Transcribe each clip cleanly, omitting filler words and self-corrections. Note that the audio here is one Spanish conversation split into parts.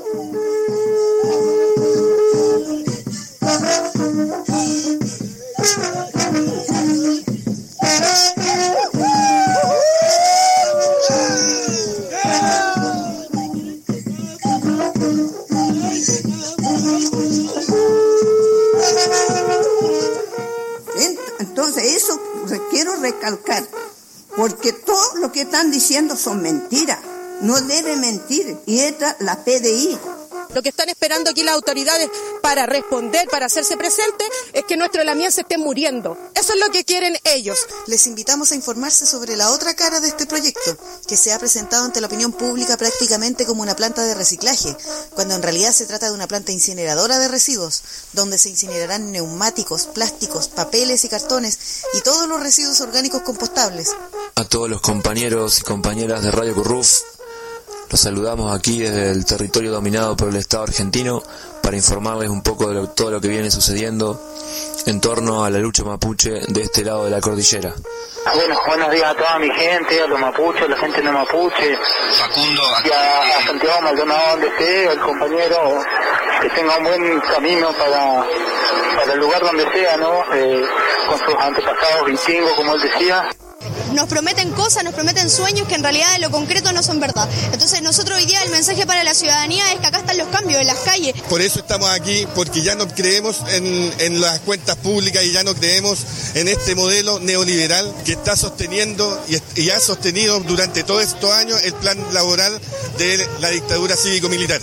Entonces eso quiero recalcar, porque todo lo que están diciendo son mentiras, no debe mentir, y esta la PDI. Lo que están esperando aquí las autoridades para responder, para hacerse presentes, es que nuestro Lamien se esté muriendo. Eso es lo que quieren ellos. Les invitamos a informarse sobre la otra cara de este proyecto, que se ha presentado ante la opinión pública prácticamente como una planta de reciclaje, cuando en realidad se trata de una planta incineradora de residuos, donde se incinerarán neumáticos, plásticos, papeles y cartones, y todos los residuos orgánicos compostables. A todos los compañeros y compañeras de Radio Curruf, los saludamos aquí desde el territorio dominado por el Estado argentino para informarles un poco de todo lo que viene sucediendo en torno a la lucha mapuche de este lado de la cordillera. Bueno, buenos días a toda mi gente, a los mapuches, a la gente no mapuche, Facundo, y a Santiago Maldonado, donde esté, al compañero, que tenga un buen camino para el lugar donde sea, ¿no? Con sus antepasados vikingos, como él decía. Nos prometen cosas, nos prometen sueños que en realidad en lo concreto no son verdad. Entonces nosotros hoy día el mensaje para la ciudadanía es que acá están los cambios en las calles. Por eso estamos aquí, porque ya no creemos en las cuentas públicas y ya no creemos en este modelo neoliberal que está sosteniendo y ha sostenido durante todos estos años el plan laboral de la dictadura cívico-militar.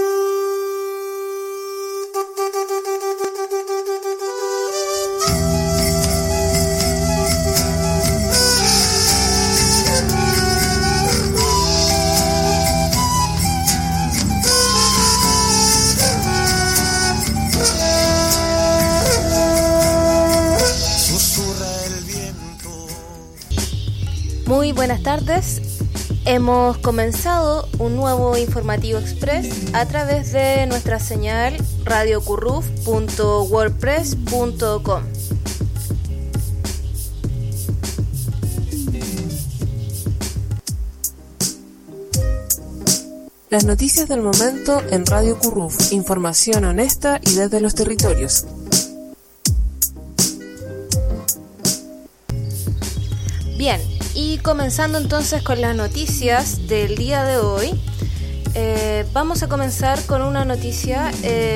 Muy buenas tardes, hemos comenzado un nuevo informativo express a través de nuestra señal radiocurruf.wordpress.com. Las noticias del momento en Radio Curruf, información honesta y desde los territorios. Bien, y comenzando entonces con las noticias del día de hoy, vamos a comenzar con una noticia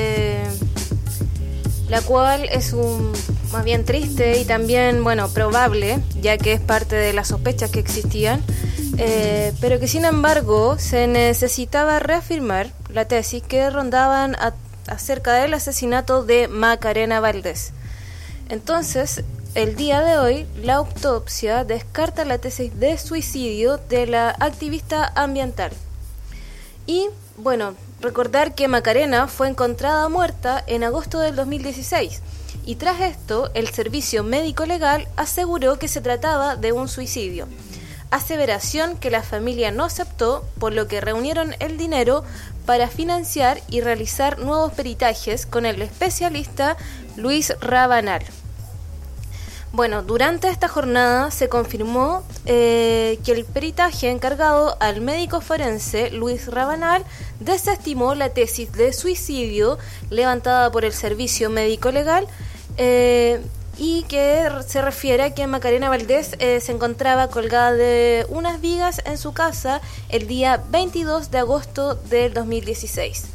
la cual es más bien triste y también, probable, ya que es parte de las sospechas que existían, pero que sin embargo se necesitaba reafirmar la tesis que rondaban acerca del asesinato de Macarena Valdés. Entonces, el día de hoy, la autopsia descarta la tesis de suicidio de la activista ambiental. Y, recordar que Macarena fue encontrada muerta en agosto del 2016 y tras esto, el servicio médico legal aseguró que se trataba de un suicidio. Aseveración que la familia no aceptó, por lo que reunieron el dinero para financiar y realizar nuevos peritajes con el especialista Luis Rabanal. Durante esta jornada se confirmó que el peritaje encargado al médico forense Luis Rabanal desestimó la tesis de suicidio levantada por el servicio médico legal y que se refiere a que Macarena Valdés se encontraba colgada de unas vigas en su casa el día 22 de agosto del 2016.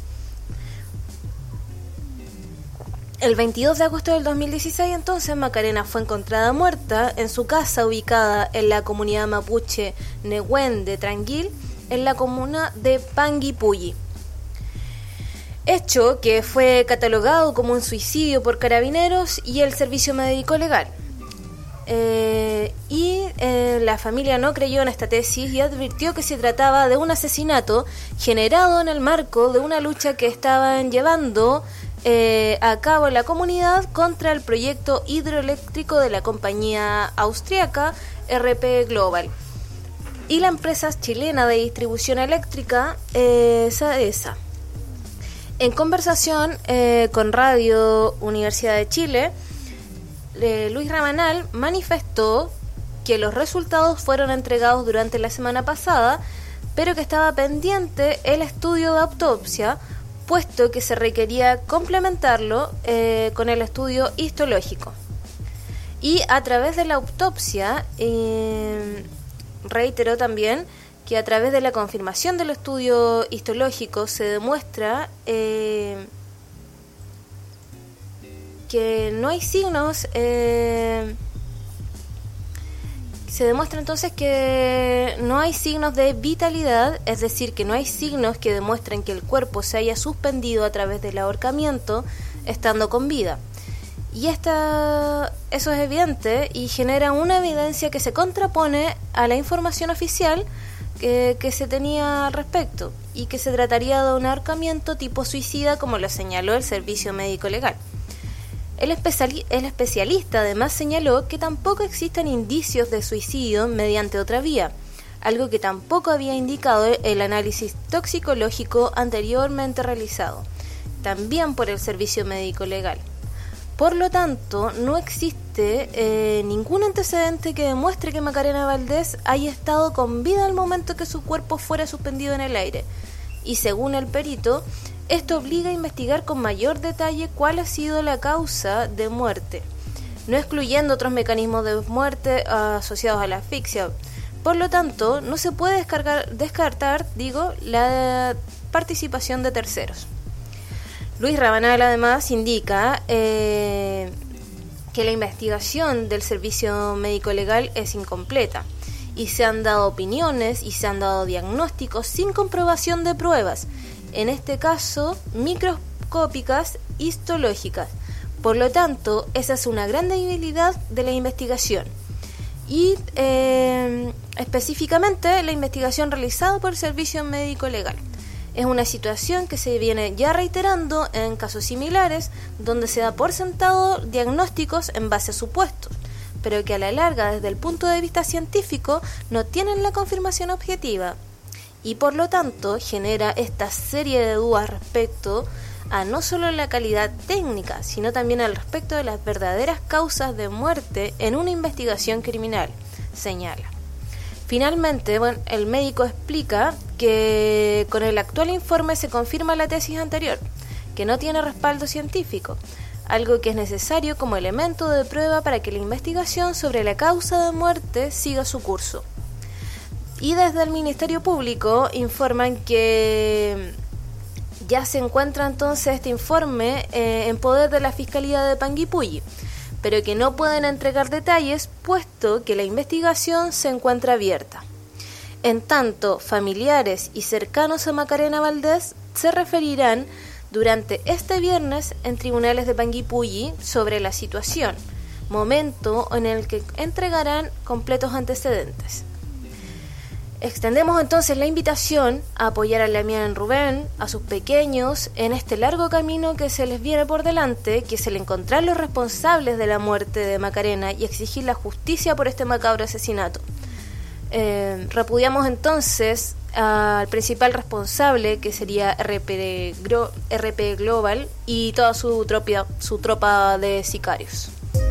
El 22 de agosto del 2016, entonces, Macarena fue encontrada muerta en su casa ubicada en la comunidad mapuche Nehuen de Tranquil, en la comuna de Panguipulli. Hecho que fue catalogado como un suicidio por Carabineros y el Servicio Médico Legal. La familia no creyó en esta tesis y advirtió que se trataba de un asesinato generado en el marco de una lucha que estaban llevando a cabo en la comunidad contra el proyecto hidroeléctrico de la compañía austríaca RP Global y la empresa chilena de distribución eléctrica SAESA. En conversación con Radio Universidad de Chile, Luis Rabanal manifestó que los resultados fueron entregados durante la semana pasada, pero que estaba pendiente el estudio de autopsia puesto que se requería complementarlo con el estudio histológico. Y a través de la autopsia, reiteró también que a través de la confirmación del estudio histológico se demuestra que no hay signos, se demuestra entonces que no hay signos de vitalidad, es decir, que no hay signos que demuestren que el cuerpo se haya suspendido a través del ahorcamiento estando con vida. Y eso es evidente y genera una evidencia que se contrapone a la información oficial que se tenía al respecto, y que se trataría de un ahorcamiento tipo suicida, como lo señaló el Servicio Médico Legal. El especialista además señaló que tampoco existen indicios de suicidio mediante otra vía, algo que tampoco había indicado el análisis toxicológico anteriormente realizado, también por el Servicio Médico Legal. Por lo tanto, no existe ningún antecedente que demuestre que Macarena Valdés haya estado con vida al momento que su cuerpo fuera suspendido en el aire. Y según el perito, esto obliga a investigar con mayor detalle cuál ha sido la causa de muerte, no excluyendo otros mecanismos de muerte asociados a la asfixia. Por lo tanto, no se puede descartar la participación de terceros. Luis Rabanal además indica que la investigación del Servicio Médico Legal es incompleta y se han dado opiniones y se han dado diagnósticos sin comprobación de pruebas, en este caso microscópicas histológicas. Por lo tanto, esa es una gran debilidad de la investigación. Y específicamente la investigación realizada por el Servicio Médico Legal. Es una situación que se viene ya reiterando en casos similares, donde se da por sentado diagnósticos en base a supuestos, pero que a la larga, desde el punto de vista científico, no tienen la confirmación objetiva, y por lo tanto genera esta serie de dudas respecto a no solo la calidad técnica, sino también al respecto de las verdaderas causas de muerte en una investigación criminal, señala. Finalmente, el médico explica que con el actual informe se confirma la tesis anterior, que no tiene respaldo científico, algo que es necesario como elemento de prueba para que la investigación sobre la causa de muerte siga su curso. Y desde el Ministerio Público informan que ya se encuentra entonces este informe en poder de la Fiscalía de Panguipulli, pero que no pueden entregar detalles puesto que la investigación se encuentra abierta. En tanto, familiares y cercanos a Macarena Valdés se referirán durante este viernes en tribunales de Panguipulli sobre la situación, momento en el que entregarán completos antecedentes. Extendemos entonces la invitación a apoyar a Damián Rubén, a sus pequeños, en este largo camino que se les viene por delante, que es el encontrar los responsables de la muerte de Macarena y exigir la justicia por este macabro asesinato. Repudiamos entonces al principal responsable, que sería RP Global y toda su tropa de sicarios.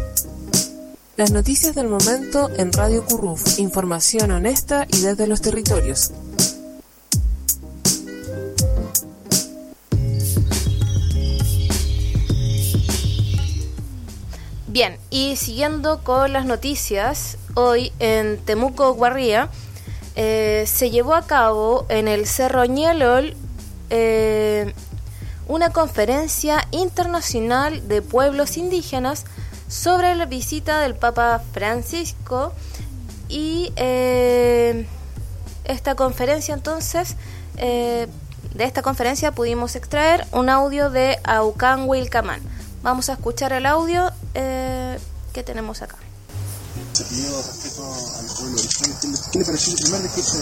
Las noticias del momento en Radio Curruf, información honesta y desde los territorios. Bien, y siguiendo con las noticias, hoy en Temuco, Guarría, se llevó a cabo en el Cerro Ñelol una conferencia internacional de pueblos indígenas sobre la visita del Papa Francisco, y esta conferencia entonces, de esta conferencia pudimos extraer un audio de Aucán Wilcamán. Vamos a escuchar el audio que tenemos acá. Se pidió respeto al pueblo original. ¿Qué le pareció el primer discurso?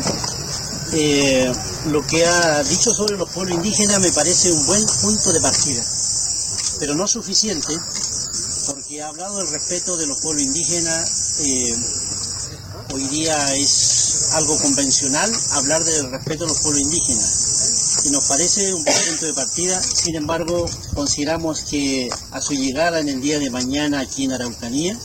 Lo que ha dicho sobre los pueblos indígenas me parece un buen punto de partida, pero no suficiente, porque ha hablado del respeto de los pueblos indígenas. Hoy día es algo convencional hablar del respeto de los pueblos indígenas, y nos parece un buen punto de partida. Sin embargo, consideramos que a su llegada en el día de mañana aquí en Araucanía,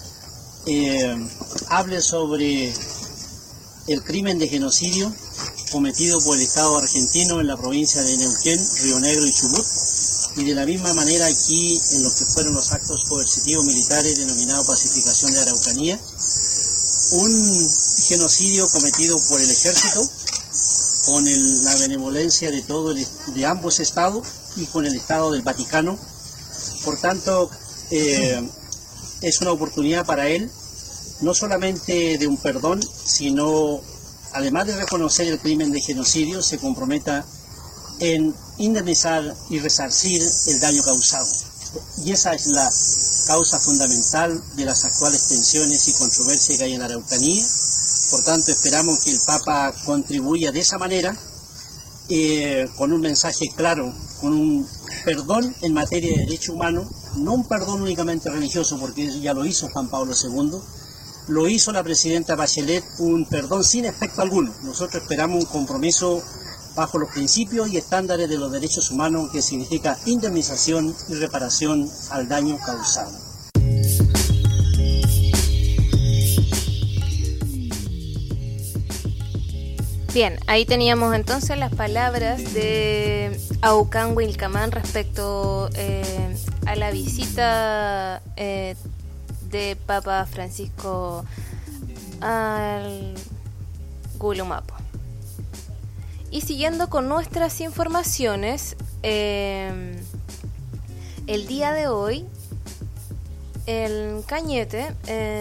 hable sobre el crimen de genocidio cometido por el Estado argentino en la provincia de Neuquén, Río Negro y Chubut, y de la misma manera aquí en lo que fueron los actos coercitivos militares denominado pacificación de Araucanía, un genocidio cometido por el ejército con la benevolencia de ambos estados y con el Estado del Vaticano. Por tanto, es una oportunidad para él, no solamente de un perdón, sino, además de reconocer el crimen de genocidio, se comprometa en indemnizar y resarcir el daño causado. Y esa es la causa fundamental de las actuales tensiones y controversias que hay en la Araucanía. Por tanto, esperamos que el Papa contribuya de esa manera, con un mensaje claro, con un perdón en materia de derechos humanos, no un perdón únicamente religioso, porque ya lo hizo Juan Pablo II, lo hizo la presidenta Bachelet, un perdón sin efecto alguno. Nosotros esperamos un compromiso bajo los principios y estándares de los derechos humanos, que significa indemnización y reparación al daño causado. Bien, ahí teníamos entonces las palabras de Aucán Wilcamán respecto a la visita de Papa Francisco al Gulumapo. Y siguiendo con nuestras informaciones, el día de hoy, en Cañete,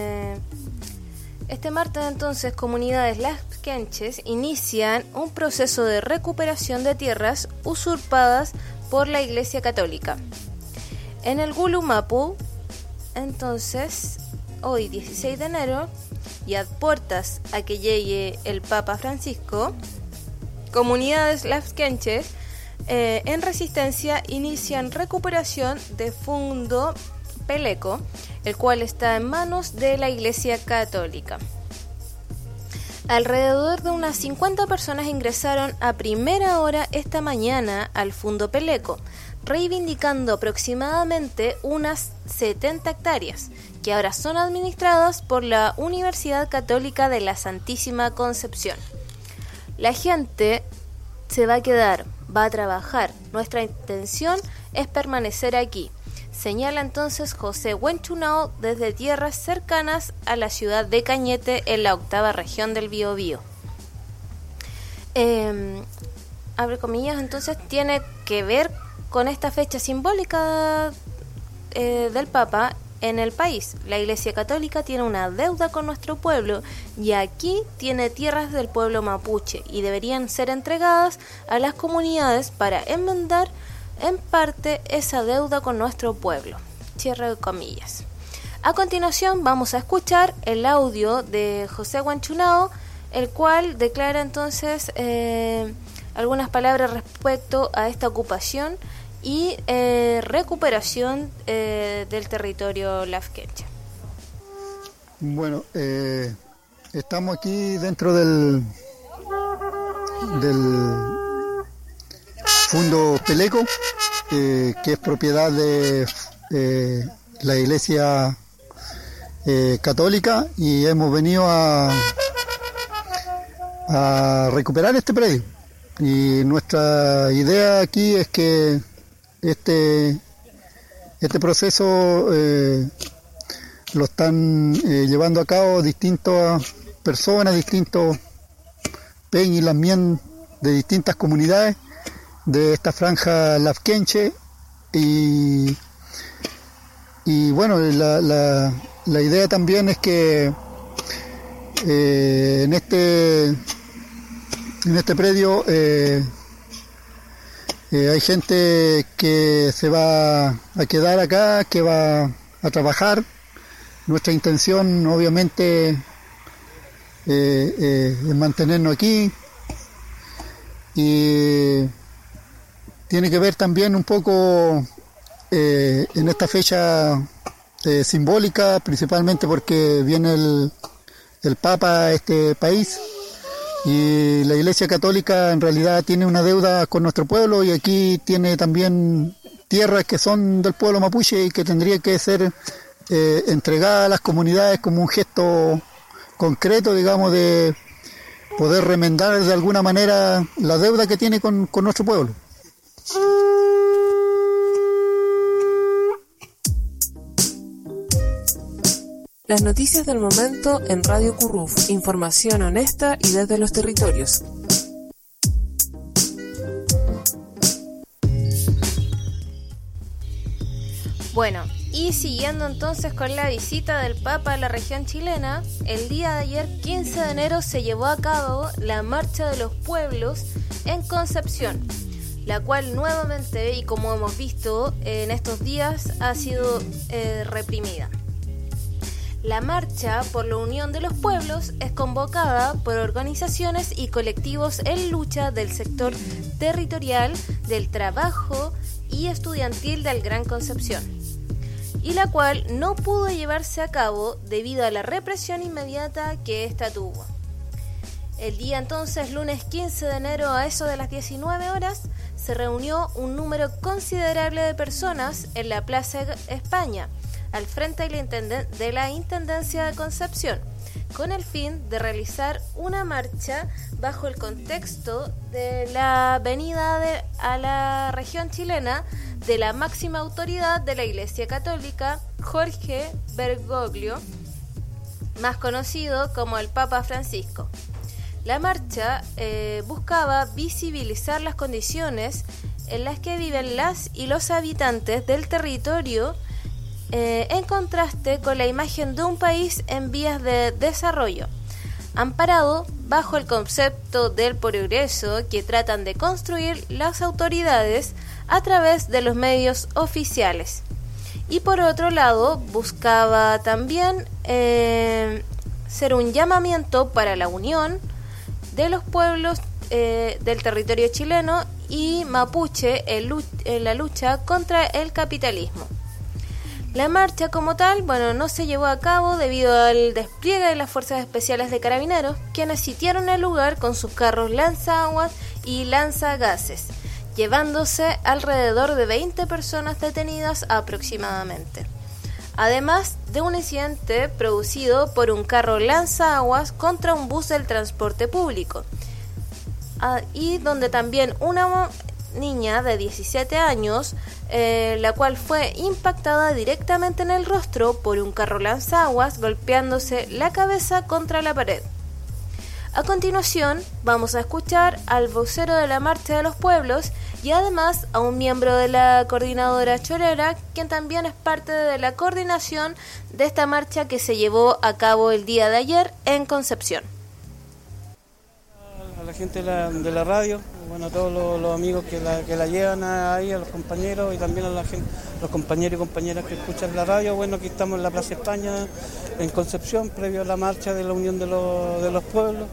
este martes entonces, comunidades lasquenches inician un proceso de recuperación de tierras usurpadas por la Iglesia Católica. En el Gulumapu, entonces, hoy 16 de enero, y a puertas a que llegue el Papa Francisco, comunidades lasquenches en resistencia inician recuperación de Fundo Peleco, el cual está en manos de la Iglesia Católica. Alrededor de unas 50 personas ingresaron a primera hora esta mañana al Fundo Peleco, reivindicando aproximadamente unas 70 hectáreas, que ahora son administradas por la Universidad Católica de la Santísima Concepción. La gente se va a quedar, va a trabajar. Nuestra intención es permanecer aquí, señala entonces José Huenchunao desde tierras cercanas a la ciudad de Cañete, en la 8ª región del Biobío. Abre comillas, entonces tiene que ver con esta fecha simbólica del Papa en el país. La Iglesia Católica tiene una deuda con nuestro pueblo y aquí tiene tierras del pueblo mapuche y deberían ser entregadas a las comunidades para enmendar en parte esa deuda con nuestro pueblo. Cierre de comillas. A continuación vamos a escuchar el audio de José Huanchunao, el cual declara entonces algunas palabras respecto a esta ocupación y recuperación del territorio lasquenche. Bueno, estamos aquí dentro del Fundo Peleco, que es propiedad de la Iglesia Católica, y hemos venido a recuperar este predio. Y nuestra idea aquí es que este proceso lo están llevando a cabo distintas personas, distintos peñas y lamien de distintas comunidades de esta franja lasquenche, y bueno, la idea también es que en este predio hay gente que se va a quedar acá, que va a trabajar. Nuestra intención obviamente es mantenernos aquí, y tiene que ver también un poco en esta fecha simbólica, principalmente porque viene el Papa a este país, y la Iglesia Católica en realidad tiene una deuda con nuestro pueblo, y aquí tiene también tierras que son del pueblo mapuche y que tendría que ser entregada a las comunidades como un gesto concreto, digamos, de poder remendar de alguna manera la deuda que tiene con nuestro pueblo. Las noticias del momento en Radio Curruf, información honesta y desde los territorios. Bueno, y siguiendo entonces con la visita del Papa a la región chilena, el día de ayer, 15 de enero, se llevó a cabo la Marcha de los Pueblos en Concepción, la cual nuevamente, y como hemos visto en estos días, ha sido reprimida. La marcha por la unión de los pueblos es convocada por organizaciones y colectivos en lucha del sector territorial, del trabajo y estudiantil del Gran Concepción, y la cual no pudo llevarse a cabo debido a la represión inmediata que ésta tuvo. El día entonces, lunes 15 de enero, a eso de las 19 horas, se reunió un número considerable de personas en la Plaza España, al frente de la Intendencia de Concepción, con el fin de realizar una marcha bajo el contexto de la venida a la región chilena de la máxima autoridad de la Iglesia Católica, Jorge Bergoglio, más conocido como el Papa Francisco. La marcha buscaba visibilizar las condiciones en las que viven las y los habitantes del territorio, en contraste con la imagen de un país en vías de desarrollo, amparado bajo el concepto del progreso que tratan de construir las autoridades a través de los medios oficiales. Y por otro lado, buscaba también ser un llamamiento para la unión de los pueblos del territorio chileno y mapuche en la lucha contra el capitalismo. La marcha como tal, no se llevó a cabo debido al despliegue de las Fuerzas Especiales de Carabineros, quienes sitiaron el lugar con sus carros lanzaguas y lanzagases, llevándose alrededor de 20 personas detenidas aproximadamente. Además de un incidente producido por un carro lanzaguas contra un bus del transporte público, y donde también una niña de 17 años, la cual fue impactada directamente en el rostro por un carro lanzaguas, golpeándose la cabeza contra la pared. A continuación, vamos a escuchar al vocero de la Marcha de los Pueblos y además a un miembro de la coordinadora chorera, quien también es parte de la coordinación de esta marcha que se llevó a cabo el día de ayer en Concepción. A la gente de la radio, a todos los amigos que la llevan ahí, a los compañeros y también a la gente, los compañeros y compañeras que escuchan la radio. Aquí estamos en la Plaza España, en Concepción, previo a la marcha de la Unión de los Pueblos.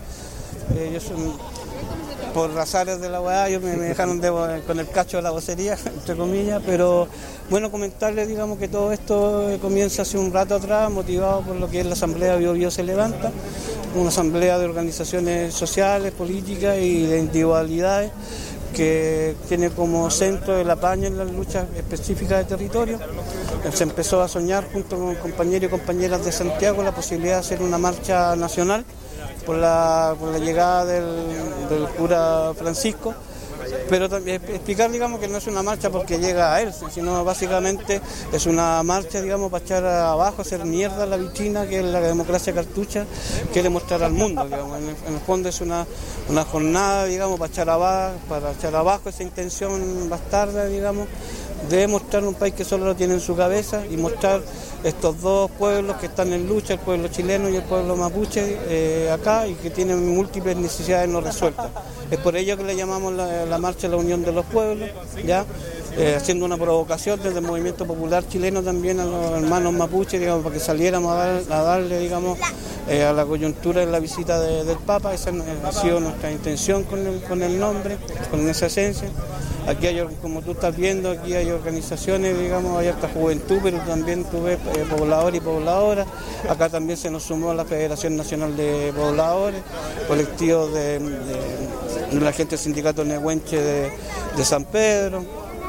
Por razones de la UAA, me dejaron con el cacho de la vocería, entre comillas, pero comentarles, que todo esto comienza hace un rato atrás, motivado por lo que es la Asamblea Bio Bio se levanta, una asamblea de organizaciones sociales, políticas y de individualidades que tiene como centro el apaño en las luchas específicas de territorio. Se empezó a soñar junto con compañeros y compañeras de Santiago la posibilidad de hacer una marcha nacional por la llegada del cura Francisco, pero también explicar que no es una marcha porque llega a él, sino básicamente es una marcha para echar abajo, hacer mierda la vitrina que es la democracia cartucha quiere mostrar al mundo. En el fondo es una jornada para echar abajo esa intención bastarda de mostrar un país que solo lo tiene en su cabeza y mostrar estos dos pueblos que están en lucha, el pueblo chileno y el pueblo mapuche acá, y que tienen múltiples necesidades no resueltas. Es por ello que le llamamos la marcha de la Unión de los Pueblos, haciendo una provocación desde el movimiento popular chileno también a los hermanos mapuches, para que saliéramos a darle a la coyuntura de la visita del Papa. Esa ha sido nuestra intención con el nombre, con esa esencia. Aquí hay, como tú estás viendo, aquí hay organizaciones, hay harta juventud, pero también tú ves pobladores y pobladoras. Acá también se nos sumó la Federación Nacional de Pobladores, colectivos de la gente del sindicato Nehuenche de San Pedro.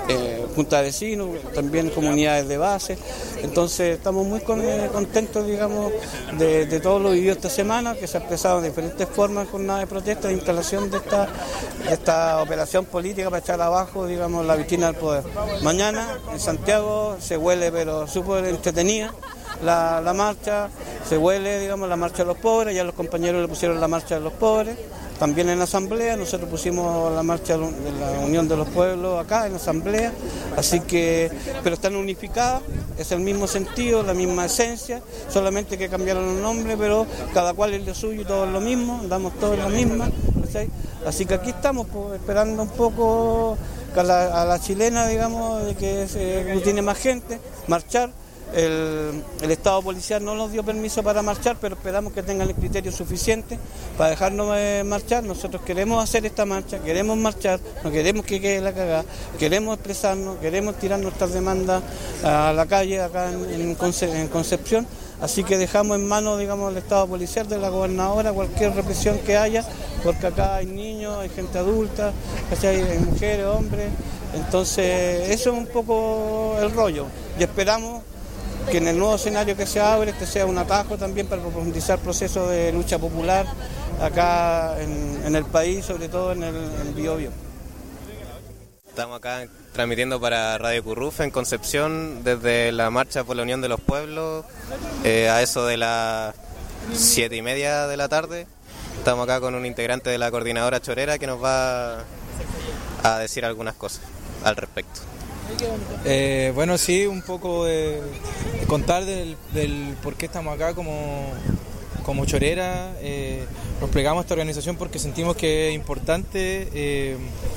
junta de vecinos, también comunidades de base. Entonces estamos muy contentos, digamos, de todo lo vivido esta semana, que se ha expresado de diferentes formas en jornada de protesta, de instalación de esta operación política para echar abajo, digamos, la vitrina del poder. Mañana en Santiago se huele, pero súper entretenida la marcha, se huele, digamos, la marcha de los pobres, ya los compañeros le pusieron la marcha de los pobres. También en la asamblea, nosotros pusimos la marcha de la Unión de los Pueblos acá en la asamblea, así que, pero están unificadas, es el mismo sentido, la misma esencia, solamente que cambiaron los nombres, pero cada cual es lo suyo y todo es lo mismo, andamos todos en la misma, ¿sí? Así que aquí estamos pues, esperando un poco a la chilena, digamos, de que se tiene más gente, marchar. El Estado policial no nos dio permiso para marchar, pero esperamos que tengan el criterio suficiente para dejarnos marchar. Nosotros queremos hacer esta marcha, queremos marchar, no queremos que quede la cagada, queremos expresarnos, queremos tirar nuestras demandas a la calle acá en Concepción. Así que dejamos en manos, digamos, del Estado policial, de la gobernadora, cualquier represión que haya, porque acá hay niños, hay gente adulta, hay mujeres, hombres. Entonces, eso es un poco el rollo. Y esperamos que en el nuevo escenario que se abre, este sea un atajo también para profundizar procesos de lucha popular acá en el país, sobre todo en el Biobío. Estamos acá transmitiendo para Radio Curruf en Concepción desde la marcha por la Unión de los Pueblos a eso de las 7:30 de la tarde. Estamos acá con un integrante de la coordinadora chorera que nos va a decir algunas cosas al respecto. Bueno, sí, un poco de contar del por qué estamos acá como chorera. Nos plegamos a esta organización porque sentimos que es importante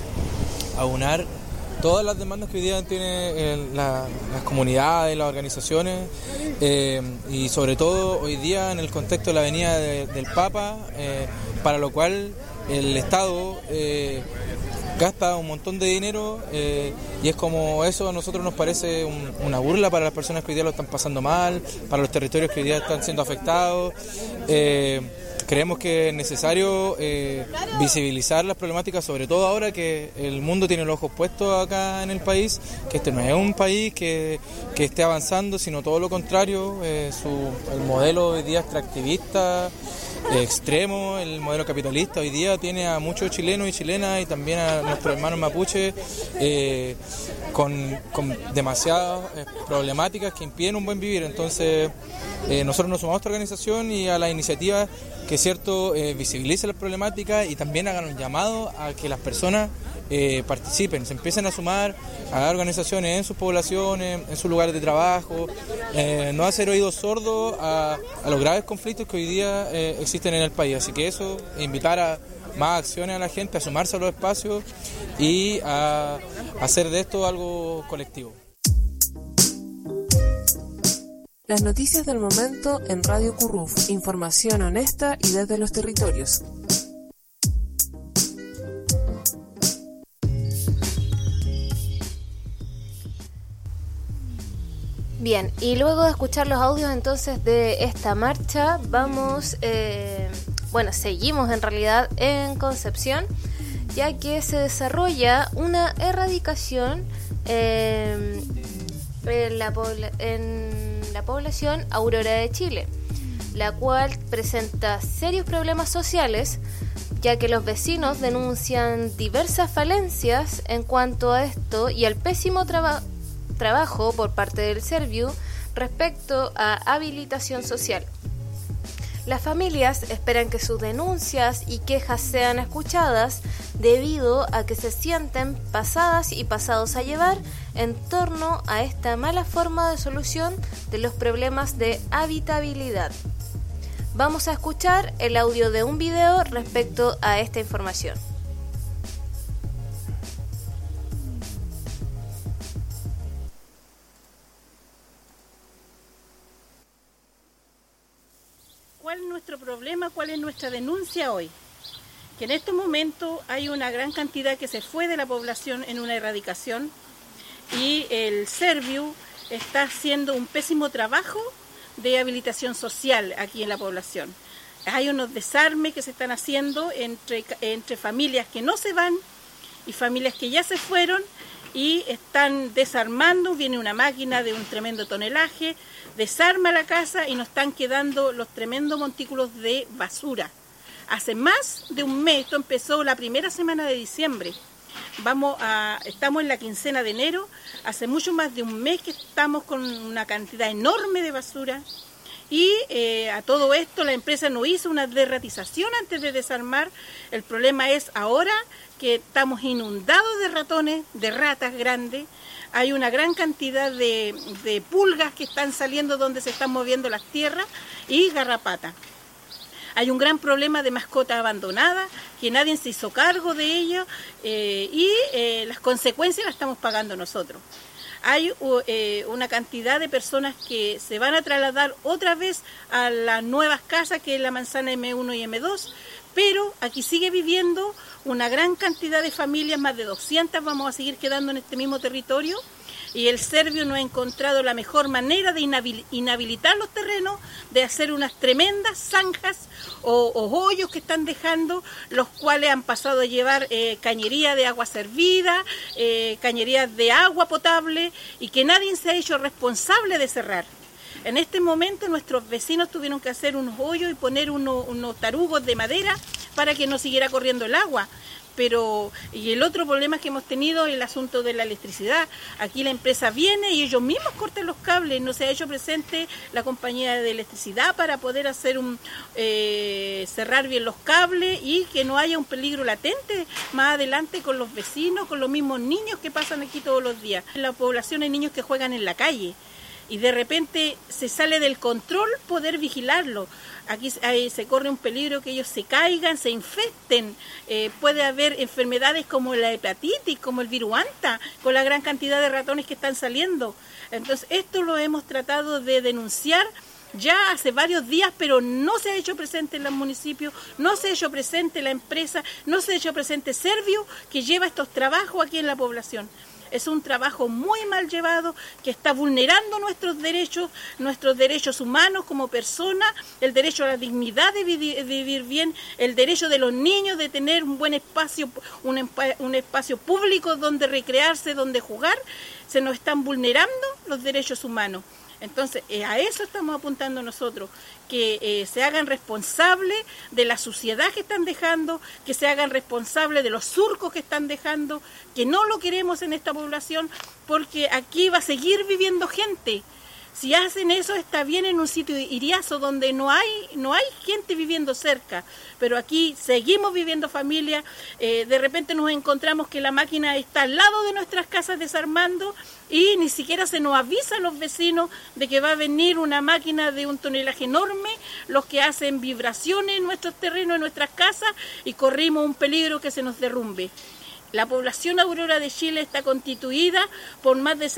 aunar todas las demandas que hoy día tienen las comunidades, las organizaciones y sobre todo hoy día en el contexto de la venida del Papa, para lo cual el Estado gasta un montón de dinero y es como eso a nosotros nos parece una burla para las personas que hoy día lo están pasando mal, para los territorios que hoy día están siendo afectados. Creemos que es necesario visibilizar las problemáticas, sobre todo ahora que el mundo tiene los ojos puestos acá en el país, que este no es un país que esté avanzando, sino todo lo contrario. El modelo hoy día extractivista extremo, el modelo capitalista hoy día tiene a muchos chilenos y chilenas y también a nuestros hermanos mapuches con demasiadas problemáticas que impiden un buen vivir. Entonces nosotros nos sumamos a esta organización y a la iniciativa que cierto visibilice las problemáticas y también hagan un llamado a que las personas participen, se empiecen a sumar a organizaciones en sus poblaciones, en sus lugares de trabajo, no hacer oídos sordos a los graves conflictos que hoy día existen en el país. Así que eso, invitar a más acciones a la gente, a sumarse a los espacios y a hacer de esto algo colectivo. Las noticias del momento en Radio Curruf, información honesta y desde los territorios. Bien, y luego de escuchar los audios entonces de esta marcha, seguimos en realidad en Concepción, ya que se desarrolla una erradicación en la población Aurora de Chile, la cual presenta serios problemas sociales, ya que los vecinos denuncian diversas falencias en cuanto a esto y al pésimo trabajo por parte del Serviu respecto a habilitación social. Las familias esperan que sus denuncias y quejas sean escuchadas debido a que se sienten pasadas y pasados a llevar en torno a esta mala forma de solución de los problemas de habitabilidad. Vamos a escuchar el audio de un video respecto a esta información. ¿Cuál es nuestro problema? ¿Cuál es nuestra denuncia hoy? Que en este momento hay una gran cantidad que se fue de la población en una erradicación y el Serviu está haciendo un pésimo trabajo de habilitación social aquí en la población. Hay unos desarmes que se están haciendo entre familias que no se van y familias que ya se fueron y están desarmando, viene una máquina de un tremendo tonelaje, desarma la casa y nos están quedando los tremendos montículos de basura. Hace más de un mes, esto empezó la primera semana de diciembre, estamos en la quincena de enero, hace mucho más de un mes que estamos con una cantidad enorme de basura. Y a todo esto la empresa no hizo una derratización antes de desarmar. El problema es ahora que estamos inundados de ratones, de ratas grandes. Hay una gran cantidad de pulgas que están saliendo donde se están moviendo las tierras y garrapatas. Hay un gran problema de mascotas abandonadas, que nadie se hizo cargo de ellas y las consecuencias las estamos pagando nosotros. Hay una cantidad de personas que se van a trasladar otra vez a las nuevas casas, que es la manzana M1 y M2, pero aquí sigue viviendo una gran cantidad de familias, más de 200 vamos a seguir quedando en este mismo territorio, y el Servio no ha encontrado la mejor manera de inhabilitar los terrenos, de hacer unas tremendas zanjas o hoyos que están dejando, los cuales han pasado a llevar cañería de agua servida, cañerías de agua potable, y que nadie se ha hecho responsable de cerrar. En este momento nuestros vecinos tuvieron que hacer unos hoyos y poner unos tarugos de madera para que no siguiera corriendo el agua. Y el otro problema que hemos tenido es el asunto de la electricidad. Aquí la empresa viene y ellos mismos cortan los cables, no se ha hecho presente la compañía de electricidad para poder hacer cerrar bien los cables y que no haya un peligro latente más adelante con los vecinos, con los mismos niños que pasan aquí todos los días. En la población hay niños que juegan en la calle y de repente se sale del control poder vigilarlo. Aquí se corre un peligro que ellos se caigan, se infecten. Puede haber enfermedades como la hepatitis, como el virus anta, con la gran cantidad de ratones que están saliendo. Entonces, esto lo hemos tratado de denunciar ya hace varios días, pero no se ha hecho presente en los municipios, no se ha hecho presente la empresa, no se ha hecho presente Servio, que lleva estos trabajos aquí en la población. Es un trabajo muy mal llevado que está vulnerando nuestros derechos humanos como personas, el derecho a la dignidad de vivir bien, el derecho de los niños de tener un buen espacio, un espacio público donde recrearse, donde jugar. Se nos están vulnerando los derechos humanos. Entonces, a eso estamos apuntando nosotros, que se hagan responsables de la suciedad que están dejando, que se hagan responsables de los surcos que están dejando, que no lo queremos en esta población, porque aquí va a seguir viviendo gente. Si hacen eso está bien en un sitio iriazo donde no hay gente viviendo cerca, pero aquí seguimos viviendo familia. De repente nos encontramos que la máquina está al lado de nuestras casas desarmando y ni siquiera se nos avisa a los vecinos de que va a venir una máquina de un tonelaje enorme, los que hacen vibraciones en nuestros terrenos, en nuestras casas, y corrimos un peligro que se nos derrumbe. La población Aurora de Chile está constituida por más de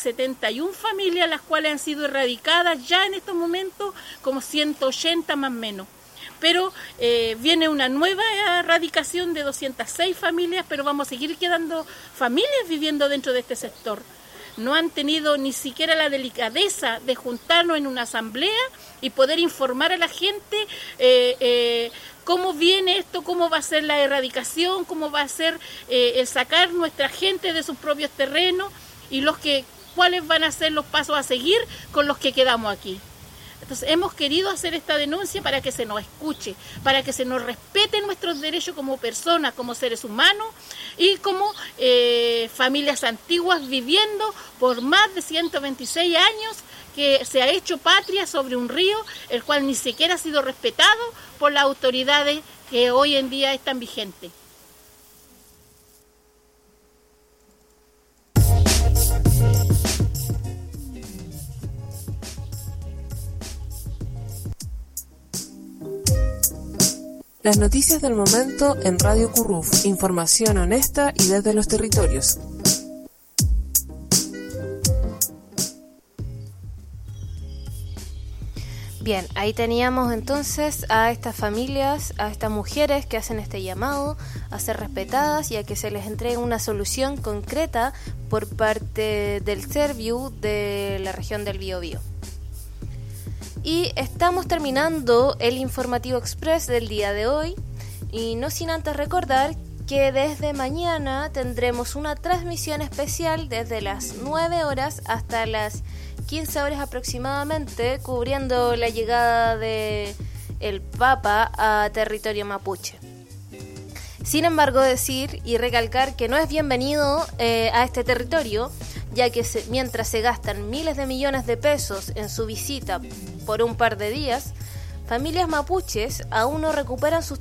671 familias, las cuales han sido erradicadas ya en estos momentos como 180 más o menos. Pero viene una nueva erradicación de 206 familias, pero vamos a seguir quedando familias viviendo dentro de este sector. No han tenido ni siquiera la delicadeza de juntarnos en una asamblea y poder informar a la gente cómo viene esto, cómo va a ser la erradicación, cómo va a ser el sacar nuestra gente de sus propios terrenos y cuáles van a ser los pasos a seguir con los que quedamos aquí. Entonces hemos querido hacer esta denuncia para que se nos escuche, para que se nos respeten nuestros derechos como personas, como seres humanos y como familias antiguas viviendo por más de 126 años que se ha hecho patria sobre un río, el cual ni siquiera ha sido respetado por las autoridades que hoy en día están vigentes. Las noticias del momento en Radio Curruf, información honesta y desde los territorios. Bien, ahí teníamos entonces a estas familias, a estas mujeres que hacen este llamado a ser respetadas y a que se les entregue una solución concreta por parte del Serviu de la región del Biobío. Y estamos terminando el informativo express del día de hoy y no sin antes recordar que desde mañana tendremos una transmisión especial desde las 9 horas hasta las 15 horas aproximadamente, cubriendo la llegada de el Papa a territorio mapuche. Sin embargo, decir y recalcar que no es bienvenido a este territorio, ya que mientras se gastan miles de millones de pesos en su visita por un par de días, familias mapuches aún no recuperan sus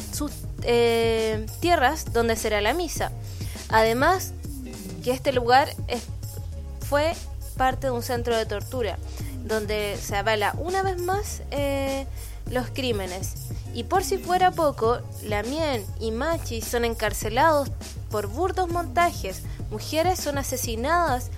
tierras donde será la misa. Además, que este lugar fue parte de un centro de tortura, donde se avala una vez más los crímenes. Y por si fuera poco, Lamien y Machi son encarcelados por burdos montajes, mujeres son asesinadas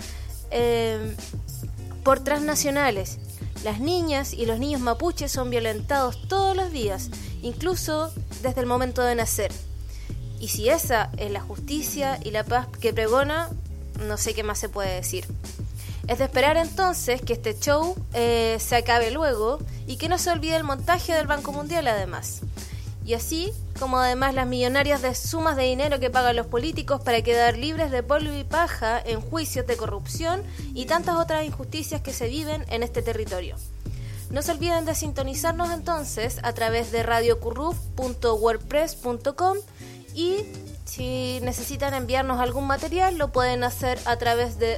por transnacionales, las niñas y los niños mapuches son violentados todos los días, incluso desde el momento de nacer. Y si esa es la justicia y la paz que pregona, no sé qué más se puede decir. Es de esperar entonces que este show se acabe luego y que no se olvide el montaje del Banco Mundial además. Y así como además las millonarias de sumas de dinero que pagan los políticos para quedar libres de polvo y paja en juicios de corrupción y tantas otras injusticias que se viven en este territorio. No se olviden de sintonizarnos entonces a través de radiocurruf.wordpress.com y si necesitan enviarnos algún material lo pueden hacer a través de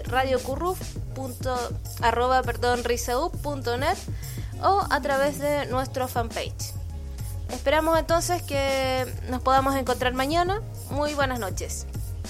radiocurruf.risaup.net o a través de nuestro fanpage. Esperamos entonces que nos podamos encontrar mañana. Muy buenas noches.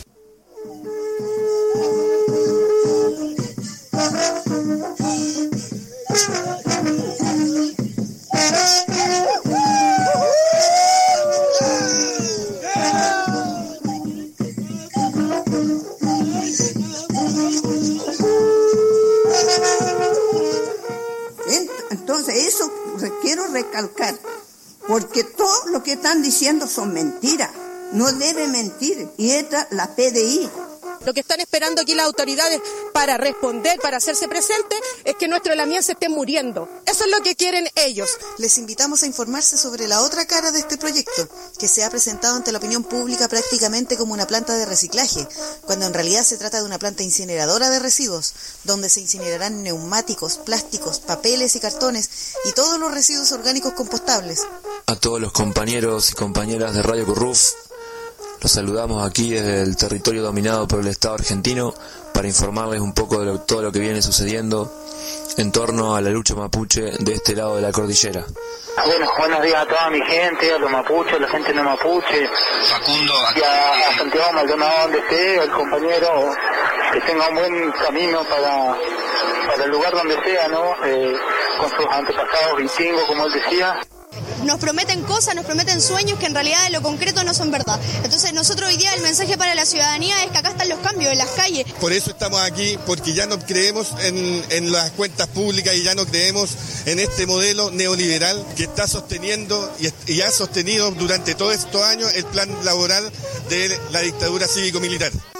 Entonces eso quiero recalcar, porque todo lo que están diciendo son mentiras, no debe mentir, y esta la PDI. Lo que están esperando aquí las autoridades para responder, para hacerse presentes, es que nuestro Lamien se esté muriendo. Eso es lo que quieren ellos. Les invitamos a informarse sobre la otra cara de este proyecto, que se ha presentado ante la opinión pública prácticamente como una planta de reciclaje, cuando en realidad se trata de una planta incineradora de residuos, donde se incinerarán neumáticos, plásticos, papeles y cartones, y todos los residuos orgánicos compostables. A todos los compañeros y compañeras de Radio Curruf, los saludamos aquí desde el territorio dominado por el Estado argentino para informarles un poco de todo lo que viene sucediendo en torno a la lucha mapuche de este lado de la cordillera. Bueno, buenos días a toda mi gente, a los mapuches, a la gente no mapuche, Facundo, y a Santiago Maldonado donde esté, al compañero, que tenga un buen camino para el lugar donde sea, ¿no? Con sus antepasados vikingos, como él decía. Nos prometen cosas, nos prometen sueños que en realidad en lo concreto no son verdad. Entonces nosotros hoy día el mensaje para la ciudadanía es que acá están los cambios en las calles. Por eso estamos aquí, porque ya no creemos en las cuentas públicas y ya no creemos en este modelo neoliberal que está sosteniendo y ha sostenido durante todos estos años el plan laboral de la dictadura cívico-militar.